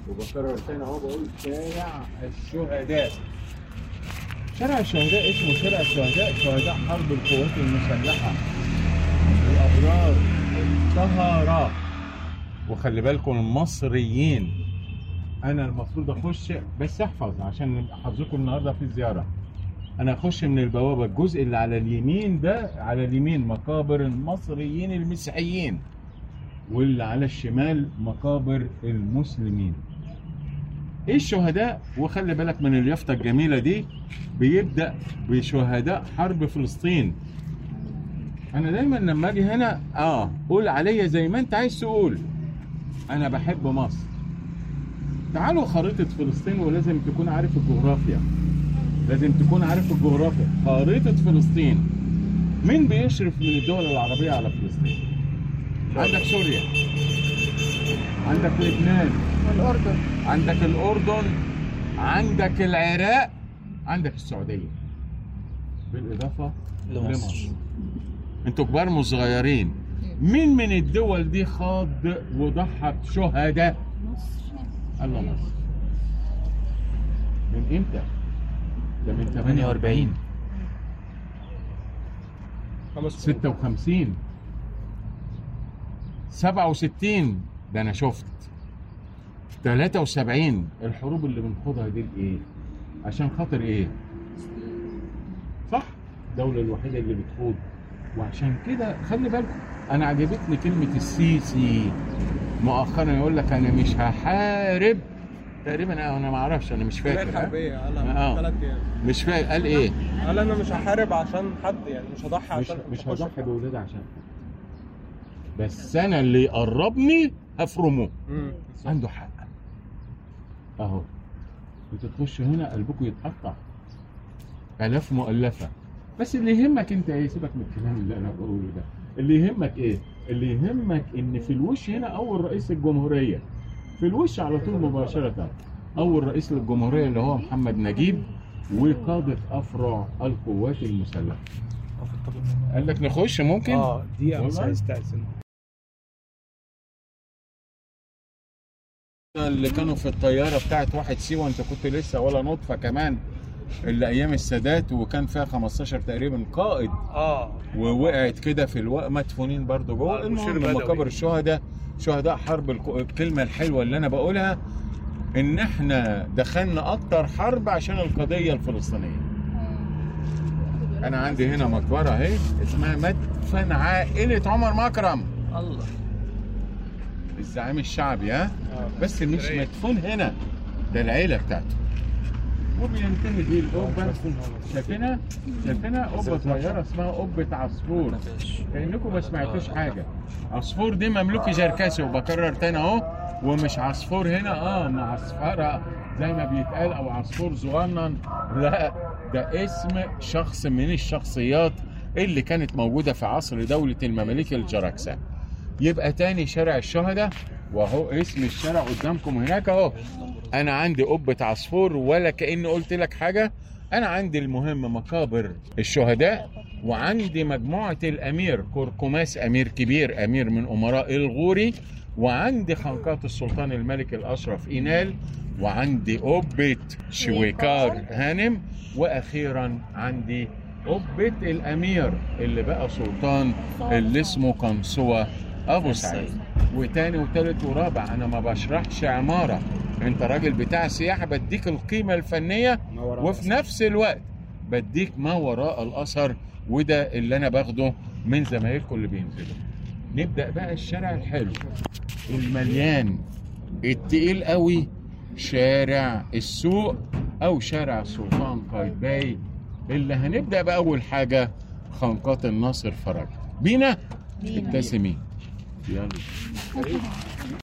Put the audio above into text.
وبكرر تاني اهو بقول شارع الشهداء. شارع الشهداء اسمه شارع الشهداء، شهداء حرب القوات المسلحة الأبرار الطهرة. وخلي بالكم المصريين، أنا المفروض أخش بس أحفظ عشان حظكم النهاردة في زيارة. أنا أخش من البوابة، الجزء اللي على اليمين ده، على اليمين مقابر المصريين المسيحيين، واللي على الشمال مقابر المسلمين. ايه الشهداء؟ وخلي بالك من اليافطه الجميله دي، بيبدا بشهداء حرب فلسطين. انا دايما لما اجي هنا قول عليا زي ما انت عايز تقول، انا بحب مصر. تعالوا خريطه فلسطين، ولازم تكون عارف الجغرافيا، لازم تكون عارف الجغرافيا. خريطه فلسطين، مين بيشرف من الدول العربيه على فلسطين؟ عندك سوريا، عندك لبنان، والأردن، عندك الأردن، عندك العراق، عندك السعودية، بالإضافة لمصر. انتوا كبار مش صغيرين. مين من الدول دي خاض وضحى بشهداء؟ مصر. الله، مصر. من امتى؟ ده من 48 56 67. ده انا شفت 73. الحروب اللي بنخوضها دي ايه؟ عشان خاطر ايه؟ صح؟ الدولة الوحيدة اللي بتخوض. وعشان كده خلي بالكم، انا عجبتني كلمة السيسي مؤخرا، يقول لك انا مش هحارب تقريبا، انا ما اعرفش، انا مش فاكر. الحربية قالها 3 ايام. مش فاكر قال ايه؟ قال انا مش هحارب عشان حد، يعني مش هضحي عشان مش هضحي بولادي عشان حد، بس انا اللي يقربني هفرمه. عنده حق اهو. انت تخش هنا قلبكم يتقطع، آلاف مؤلفة. بس اللي يهمك انت ايه؟ سيبك من الكلام اللي انا بقوله ده. اللي يهمك ايه؟ اللي يهمك ان في الوش هنا اول رئيس الجمهورية، في الوش على طول مباشرة اول رئيس للجمهورية اللي هو محمد نجيب، وقادة افرع القوات المسلحة. قال لك نخش ممكن؟ دقيقة بس هيستأذن. اللي كانوا في الطيارة بتاعت واحد سيوة، انت كنت لسه ولا نطفة كمان، اللي ايام السادات، وكان فيها 15 تقريبا قائد ووقعت كده في الوقت، مدفونين برضه جوه. المهم مقابر الشهداء، شهداء حرب الكلمة الحلوة اللي انا بقولها ان احنا دخلنا اكتر حرب عشان القضية الفلسطينية. انا عندي هنا مقبرة اهي اسمها مدفن عائلة عمر مكرم، الله، الزعيم الشعبي. بس مش مدفون هنا، ده العيلة بتاعته. وبينتهي بيه القبة. شايفينها قبة صغيرة اسمها قبة عصفور، كأنكم ما سمعتوش حاجة. عصفور دي مملوكي جركسي، وبكرر تاني اهو، ومش عصفور هنا معصفرة زي ما بيتقال، او عصفور صغنن، لا، ده اسم شخص من الشخصيات اللي كانت موجودة في عصر دولة المماليك الجركسة. يبقى تاني شارع الشهداء، وهو اسم الشارع قدامكم هناك اهو. انا عندي قبة عصفور، ولا كأني قلت لك حاجة. انا عندي المهم مقابر الشهداء، وعندي مجموعة الامير كركماس، امير كبير، امير من امراء الغوري، وعندي خنقات السلطان الملك الاشرف اينال، وعندي قبة شويكار هانم، واخيرا عندي قبة الامير اللي بقى سلطان اللي اسمه قنصوة ابو سعيد. وتاني وتالت ورابع، انا ما بشرحش عمارة، انت راجل بتاع سياحة، بديك القيمة الفنية وفي نفس الوقت بديك ما وراء الاثر، وده اللي انا باخده من زمايلكم اللي بينزلوا. نبدأ بقى الشارع الحلو المليان التقيل قوي، شارع السوق او شارع السلطان قايتباي، اللي هنبدأ بأول حاجة خنقات الناصر فرج. بينا ابتسمي، يلا.